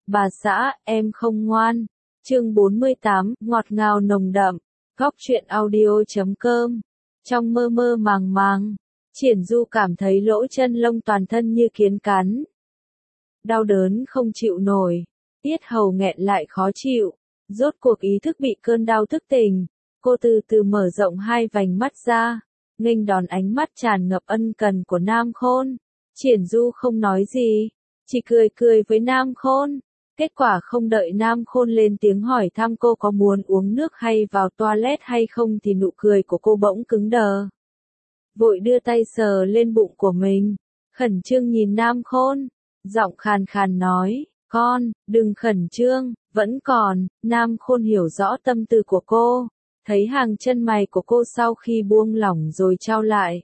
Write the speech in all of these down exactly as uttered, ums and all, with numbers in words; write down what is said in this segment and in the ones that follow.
Bà xã, em không ngoan. Chương bốn mươi tám, ngọt ngào nồng đậm. Góc truyện audio chấm com. Trong mơ mơ màng màng, Triển Du cảm thấy lỗ chân lông toàn thân như kiến cắn. Đau đớn không chịu nổi, yết hầu nghẹn lại khó chịu, rốt cuộc ý thức bị cơn đau thức tỉnh. Cô từ từ mở rộng hai vành mắt ra, nghênh đón ánh mắt tràn ngập ân cần của Nam Khôn. Triển Du không nói gì, chỉ cười cười với Nam Khôn. Kết quả không đợi Nam Khôn lên tiếng hỏi thăm cô có muốn uống nước hay vào toilet hay không thì nụ cười của cô bỗng cứng đờ. Vội đưa tay sờ lên bụng của mình, khẩn trương nhìn Nam Khôn, giọng khàn khàn nói, con, đừng khẩn trương, vẫn còn. Nam Khôn hiểu rõ tâm tư của cô, thấy hàng chân mày của cô sau khi buông lỏng rồi trao lại.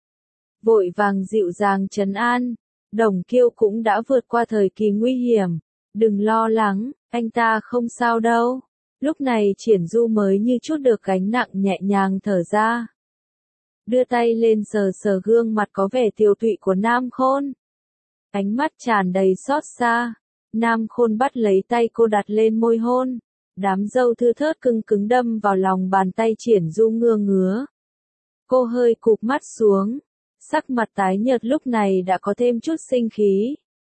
Vội vàng dịu dàng trấn an, Đồng Kiêu cũng đã vượt qua thời kỳ nguy hiểm, đừng lo lắng, anh ta không sao đâu. Lúc này Triển Du mới như chút được gánh nặng nhẹ nhàng thở ra. Đưa tay lên sờ sờ gương mặt có vẻ tiều tụy của Nam Khôn. Ánh mắt tràn đầy xót xa, Nam Khôn bắt lấy tay cô đặt lên môi hôn. Đám râu thưa thớt cưng cứng đâm vào lòng bàn tay Triển Du ngưa ngứa. Cô hơi cụp mắt xuống, sắc mặt tái nhợt lúc này đã có thêm chút sinh khí.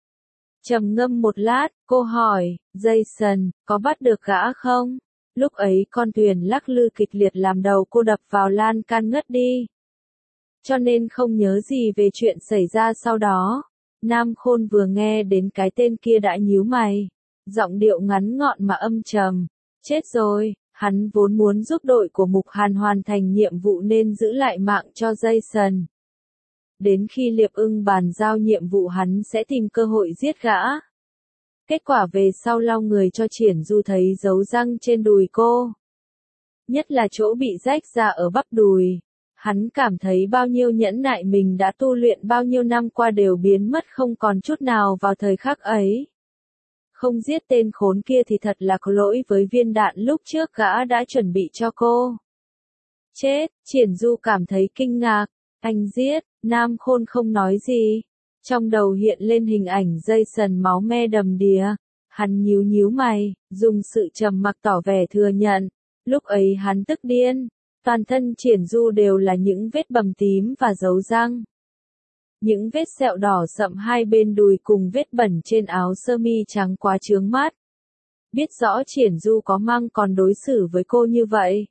Trầm ngâm một lát, cô hỏi, Jason, có bắt được gã không? Lúc ấy con thuyền lắc lư kịch liệt làm đầu cô đập vào lan can ngất đi. Cho nên không nhớ gì về chuyện xảy ra sau đó. Nam Khôn vừa nghe đến cái tên kia đã nhíu mày, giọng điệu ngắn gọn mà âm trầm. Chết rồi, hắn vốn muốn giúp đội của Mục Hàn hoàn thành nhiệm vụ nên giữ lại mạng cho Jason. Đến khi Liệp Ưng bàn giao nhiệm vụ hắn sẽ tìm cơ hội giết gã. Kết quả về sau lau người cho Triển Du thấy dấu răng trên đùi cô. Nhất là chỗ bị rách ra ở bắp đùi. Hắn cảm thấy bao nhiêu nhẫn nại mình đã tu luyện bao nhiêu năm qua đều biến mất không còn chút nào vào thời khắc ấy. Không giết tên khốn kia thì thật là có lỗi với viên đạn lúc trước gã đã chuẩn bị cho cô. Chết, Triển Du cảm thấy kinh ngạc. Anh giết, Nam Khôn không nói gì. Trong đầu hiện lên hình ảnh Jason máu me đầm đìa. Hắn nhíu nhíu mày, dùng sự trầm mặc tỏ vẻ thừa nhận. Lúc ấy hắn tức điên. Toàn thân Triển Du đều là những vết bầm tím và dấu răng. Những vết sẹo đỏ sậm hai bên đùi cùng vết bẩn trên áo sơ mi trắng quá chướng mắt. Biết rõ Triển Du có mang còn đối xử với cô như vậy.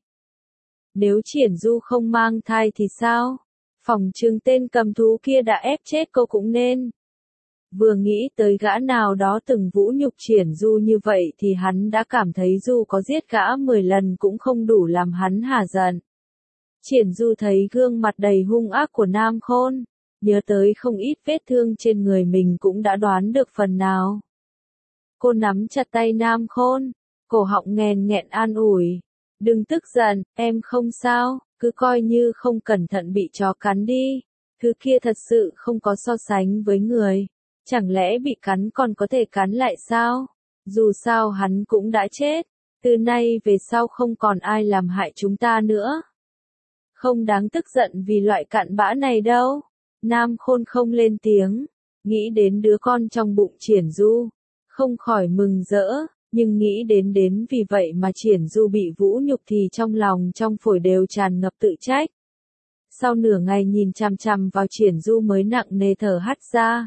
Nếu Triển Du không mang thai thì sao? Phòng trừng tên cầm thú kia đã ép chết cô cũng nên. Vừa nghĩ tới gã nào đó từng vũ nhục Triển Du như vậy thì hắn đã cảm thấy dù có giết gã mười lần cũng không đủ làm hắn hả giận. Triển Du thấy gương mặt đầy hung ác của Nam Khôn, nhớ tới không ít vết thương trên người mình cũng đã đoán được phần nào. Cô nắm chặt tay Nam Khôn, cổ họng nghẹn nghẹn an ủi. Đừng tức giận, em không sao, cứ coi như không cẩn thận bị chó cắn đi. Thứ kia thật sự không có so sánh với người. Chẳng lẽ bị cắn còn có thể cắn lại sao? Dù sao hắn cũng đã chết. Từ nay về sau không còn ai làm hại chúng ta nữa. Không đáng tức giận vì loại cặn bã này đâu. Nam Khôn không lên tiếng. Nghĩ đến đứa con trong bụng Triển Du. Không khỏi mừng rỡ. Nhưng nghĩ đến đến vì vậy mà Triển Du bị vũ nhục thì trong lòng trong phổi đều tràn ngập tự trách. Sau nửa ngày nhìn chằm chằm vào Triển Du mới nặng nề thở hắt ra.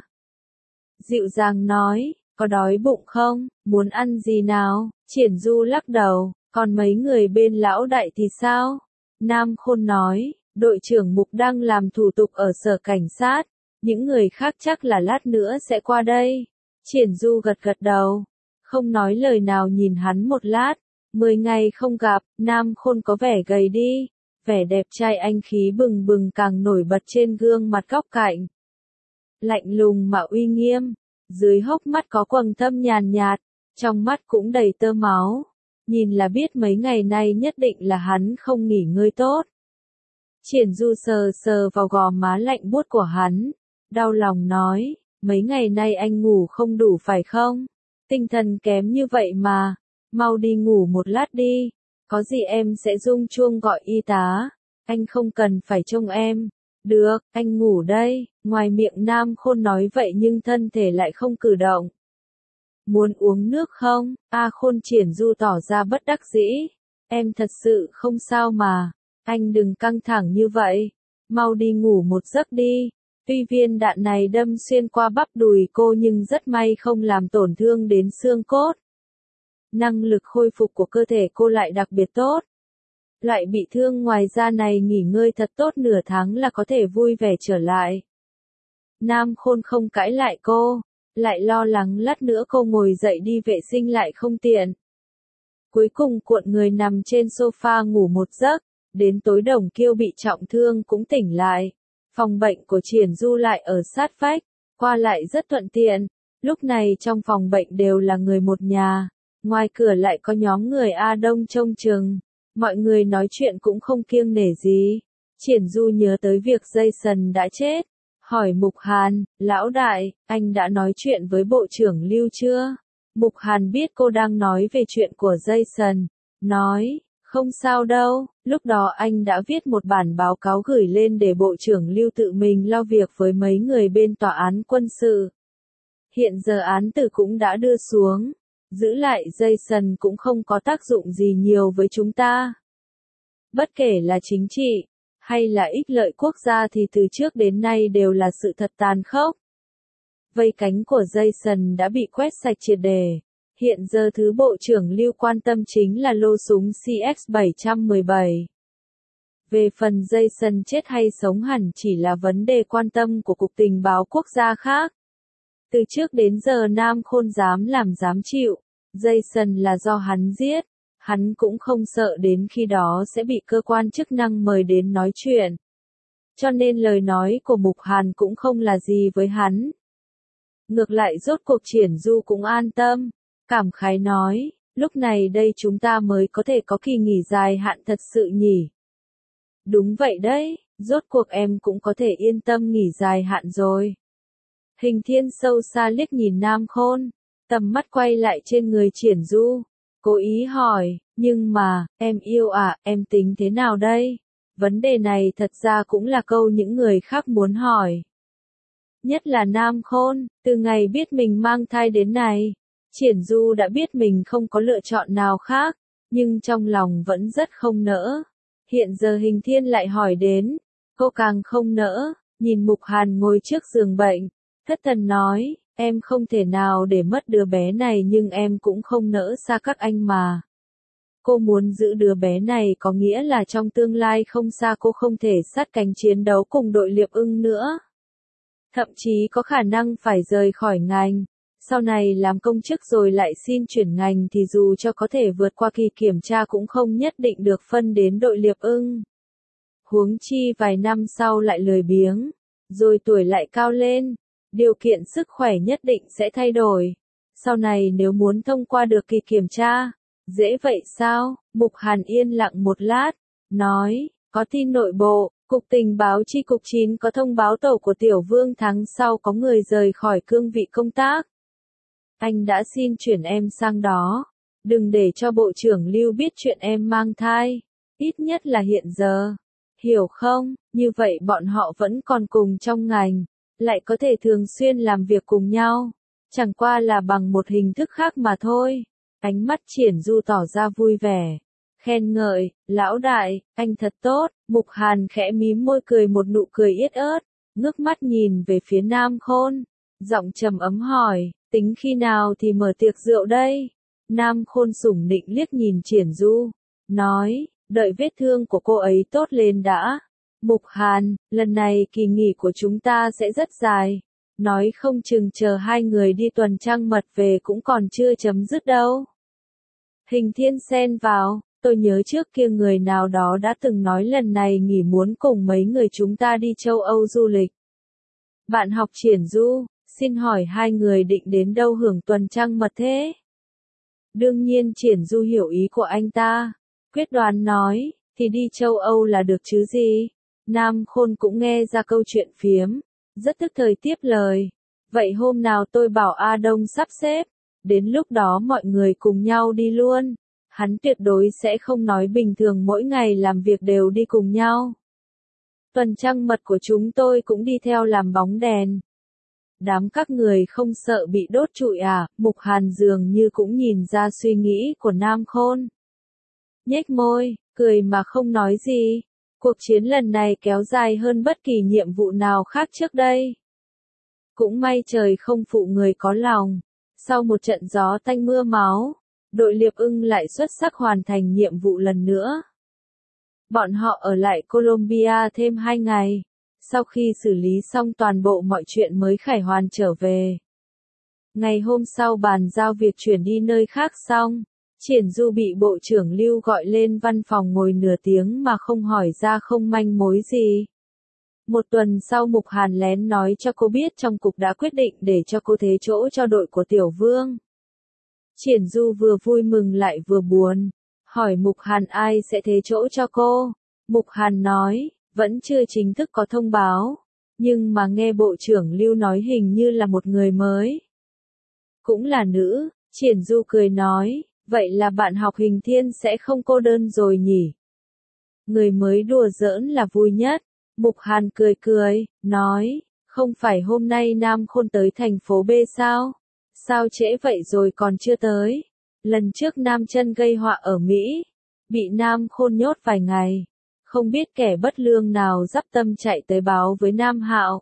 Dịu dàng nói, có đói bụng không, muốn ăn gì nào? Triển Du lắc đầu, còn mấy người bên lão đại thì sao? Nam Khôn nói, đội trưởng Mục đang làm thủ tục ở sở cảnh sát, những người khác chắc là lát nữa sẽ qua đây. Triển Du gật gật đầu, không nói lời nào nhìn hắn một lát. Mười ngày không gặp, Nam Khôn có vẻ gầy đi, vẻ đẹp trai anh khí bừng bừng càng nổi bật trên gương mặt góc cạnh. Lạnh lùng mà uy nghiêm, dưới hốc mắt có quầng thâm nhàn nhạt, trong mắt cũng đầy tơ máu. Nhìn là biết mấy ngày nay nhất định là hắn không nghỉ ngơi tốt. Triển Du sờ sờ vào gò má lạnh buốt của hắn, đau lòng nói, mấy ngày nay anh ngủ không đủ phải không? Tinh thần kém như vậy mà, mau đi ngủ một lát đi, có gì em sẽ rung chuông gọi y tá, anh không cần phải trông em. Được, anh ngủ đây. Ngoài miệng Nam Khôn nói vậy nhưng thân thể lại không cử động. Muốn uống nước không? A Khôn Triển Du tỏ ra bất đắc dĩ. Em thật sự không sao mà. Anh đừng căng thẳng như vậy. Mau đi ngủ một giấc đi. Tuy viên đạn này đâm xuyên qua bắp đùi cô nhưng rất may không làm tổn thương đến xương cốt. Năng lực khôi phục của cơ thể cô lại đặc biệt tốt. Loại bị thương ngoài da này nghỉ ngơi thật tốt nửa tháng là có thể vui vẻ trở lại. Nam Khôn không cãi lại cô, lại lo lắng lát nữa cô ngồi dậy đi vệ sinh lại không tiện. Cuối cùng cuộn người nằm trên sofa ngủ một giấc, đến tối Đồng Kiêu bị trọng thương cũng tỉnh lại. Phòng bệnh của Triển Du lại ở sát vách, qua lại rất thuận tiện. Lúc này trong phòng bệnh đều là người một nhà, ngoài cửa lại có nhóm người A Đông trông chừng. Mọi người nói chuyện cũng không kiêng nể gì. Triển Du nhớ tới việc Jason đã chết, hỏi Mục Hàn, lão đại, anh đã nói chuyện với Bộ trưởng Lưu chưa? Mục Hàn biết cô đang nói về chuyện của Jason, nói, không sao đâu, lúc đó anh đã viết một bản báo cáo gửi lên để Bộ trưởng Lưu tự mình lo việc với mấy người bên tòa án quân sự. Hiện giờ án tử cũng đã đưa xuống, giữ lại Jason cũng không có tác dụng gì nhiều với chúng ta. Bất kể là chính trị, hay là ích lợi quốc gia thì từ trước đến nay đều là sự thật tàn khốc. Vây cánh của Jason đã bị quét sạch triệt đề. Hiện giờ thứ Bộ trưởng Lưu quan tâm chính là lô súng C X bảy một bảy. Về phần Jason chết hay sống hẳn chỉ là vấn đề quan tâm của Cục Tình báo Quốc gia khác. Từ trước đến giờ Nam Khôn dám làm dám chịu, Jason là do hắn giết, hắn cũng không sợ đến khi đó sẽ bị cơ quan chức năng mời đến nói chuyện. Cho nên lời nói của Mục Hàn cũng không là gì với hắn. Ngược lại rốt cuộc Triển Du cũng an tâm, cảm khái nói, lúc này đây chúng ta mới có thể có kỳ nghỉ dài hạn thật sự nhỉ. Đúng vậy đấy, rốt cuộc em cũng có thể yên tâm nghỉ dài hạn rồi. Hình Thiên sâu xa liếc nhìn Nam Khôn, tầm mắt quay lại trên người Triển Du, cố ý hỏi, nhưng mà, em yêu à, em tính thế nào đây? Vấn đề này thật ra cũng là câu những người khác muốn hỏi. Nhất là Nam Khôn, từ ngày biết mình mang thai đến này, Triển Du đã biết mình không có lựa chọn nào khác, nhưng trong lòng vẫn rất không nỡ. Hiện giờ Hình Thiên lại hỏi đến, cô càng không nỡ, nhìn Mục Hàn ngồi trước giường bệnh, thất thần nói, em không thể nào để mất đứa bé này nhưng em cũng không nỡ xa các anh mà. Cô muốn giữ đứa bé này có nghĩa là trong tương lai không xa cô không thể sát cánh chiến đấu cùng đội Liệp Ưng nữa. Thậm chí có khả năng phải rời khỏi ngành. Sau này làm công chức rồi lại xin chuyển ngành thì dù cho có thể vượt qua kỳ kiểm tra cũng không nhất định được phân đến đội Liệp Ưng. Huống chi vài năm sau lại lười biếng, rồi tuổi lại cao lên, điều kiện sức khỏe nhất định sẽ thay đổi. Sau này nếu muốn thông qua được kỳ kiểm tra, dễ vậy sao? Mục Hàn yên lặng một lát, nói, có tin nội bộ, Cục Tình báo chi cục chín có thông báo tổ của Tiểu Vương tháng sau có người rời khỏi cương vị công tác. Anh đã xin chuyển em sang đó. Đừng để cho Bộ trưởng Lưu biết chuyện em mang thai. Ít nhất là hiện giờ. Hiểu không? Như vậy bọn họ vẫn còn cùng trong ngành. Lại có thể thường xuyên làm việc cùng nhau. Chẳng qua là bằng một hình thức khác mà thôi. Ánh mắt Triển Du tỏ ra vui vẻ. Khen ngợi, lão đại, anh thật tốt. Mục Hàn khẽ mím môi cười một nụ cười yết ớt. Ngước mắt nhìn về phía Nam Khôn. Giọng trầm ấm hỏi, tính khi nào thì mở tiệc rượu đây? Nam Khôn sủng nịnh liếc nhìn Triển Du, nói, đợi vết thương của cô ấy tốt lên đã. Mục Hàn, lần này kỳ nghỉ của chúng ta sẽ rất dài. Nói không chừng chờ hai người đi tuần trăng mật về cũng còn chưa chấm dứt đâu. Hình Thiên xen vào, tôi nhớ trước kia người nào đó đã từng nói lần này nghỉ muốn cùng mấy người chúng ta đi châu Âu du lịch. Bạn học Triển Du, xin hỏi hai người định đến đâu hưởng tuần trăng mật thế? Đương nhiên Triển Du hiểu ý của anh ta. Quyết đoán nói, thì đi châu Âu là được chứ gì? Nam Khôn cũng nghe ra câu chuyện phiếm, rất tức thời tiếp lời. Vậy hôm nào tôi bảo A Đông sắp xếp, đến lúc đó mọi người cùng nhau đi luôn. Hắn tuyệt đối sẽ không nói bình thường mỗi ngày làm việc đều đi cùng nhau. Tuần trăng mật của chúng tôi cũng đi theo làm bóng đèn. đám các người không sợ bị đốt trụi à, Mục Hàn dường như cũng nhìn ra suy nghĩ của Nam Khôn. Nhếch môi, cười mà không nói gì. Cuộc chiến lần này kéo dài hơn bất kỳ nhiệm vụ nào khác trước đây. Cũng may trời không phụ người có lòng. Sau một trận gió tanh mưa máu, đội Liệp Ưng lại xuất sắc hoàn thành nhiệm vụ lần nữa. Bọn họ ở lại Colombia thêm hai ngày. Sau khi xử lý xong toàn bộ mọi chuyện mới khải hoàn trở về. Ngày hôm sau bàn giao việc chuyển đi nơi khác xong, Triển Du bị Bộ trưởng Lưu gọi lên văn phòng ngồi nửa tiếng mà không hỏi ra không manh mối gì. Một tuần sau Mục Hàn lén nói cho cô biết trong cục đã quyết định để cho cô thế chỗ cho đội của Tiểu Vương. Triển Du vừa vui mừng lại vừa buồn, hỏi Mục Hàn ai sẽ thế chỗ cho cô. Mục Hàn nói, vẫn chưa chính thức có thông báo, nhưng mà nghe Bộ trưởng Lưu nói hình như là một người mới. Cũng là nữ, Triển Du cười nói, vậy là bạn học Hình Thiên sẽ không cô đơn rồi nhỉ. Người mới đùa giỡn là vui nhất. Mục Hàn cười cười, nói, không phải hôm nay Nam Khôn tới thành phố B sao? Sao trễ vậy rồi còn chưa tới? Lần trước Nam Chân gây họa ở Mỹ, bị Nam Khôn nhốt vài ngày. Không biết kẻ bất lương nào dắp tâm chạy tới báo với Nam Hạo.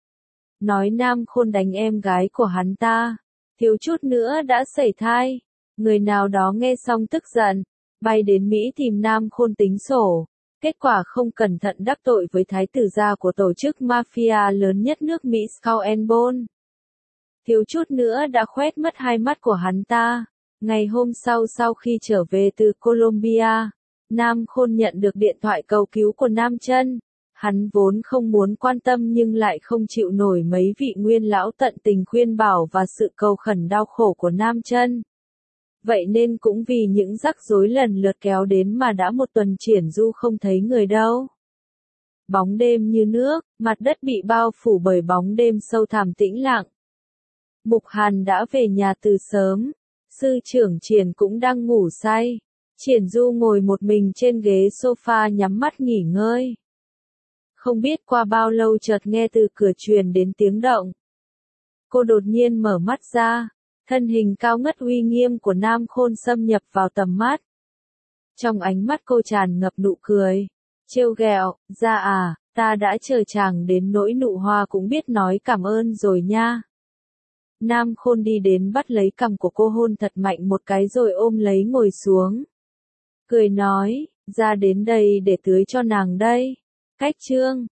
Nói Nam Khôn đánh em gái của hắn ta, thiếu chút nữa đã sẩy thai. Người nào đó nghe xong tức giận, bay đến Mỹ tìm Nam Khôn tính sổ. Kết quả không cẩn thận đắc tội với thái tử gia của tổ chức mafia lớn nhất nước Mỹ Skull and Bones. Thiếu chút nữa đã khoét mất hai mắt của hắn ta. Ngày hôm sau sau khi trở về từ Colombia, Nam Khôn nhận được điện thoại cầu cứu của Nam Chân. Hắn vốn không muốn quan tâm nhưng lại không chịu nổi mấy vị nguyên lão tận tình khuyên bảo và sự cầu khẩn đau khổ của Nam Chân. Vậy nên cũng vì những rắc rối lần lượt kéo đến mà đã một tuần Triển Du không thấy người đâu. Bóng đêm như nước, mặt đất bị bao phủ bởi bóng đêm sâu thẳm tĩnh lặng. Mục Hàn đã về nhà từ sớm, sư trưởng Triển cũng đang ngủ say. Triển Du ngồi một mình trên ghế sofa nhắm mắt nghỉ ngơi. Không biết qua bao lâu chợt nghe từ cửa truyền đến tiếng động. Cô đột nhiên mở mắt ra. Thân hình cao ngất uy nghiêm của Nam Khôn xâm nhập vào tầm mắt. Trong ánh mắt cô tràn ngập nụ cười, trêu ghẹo, ra à, ta đã chờ chàng đến nỗi nụ hoa cũng biết nói cảm ơn rồi nha. Nam Khôn đi đến bắt lấy cằm của cô hôn thật mạnh một cái rồi ôm lấy ngồi xuống. Cười nói, ra đến đây để tưới cho nàng đây. Cách chương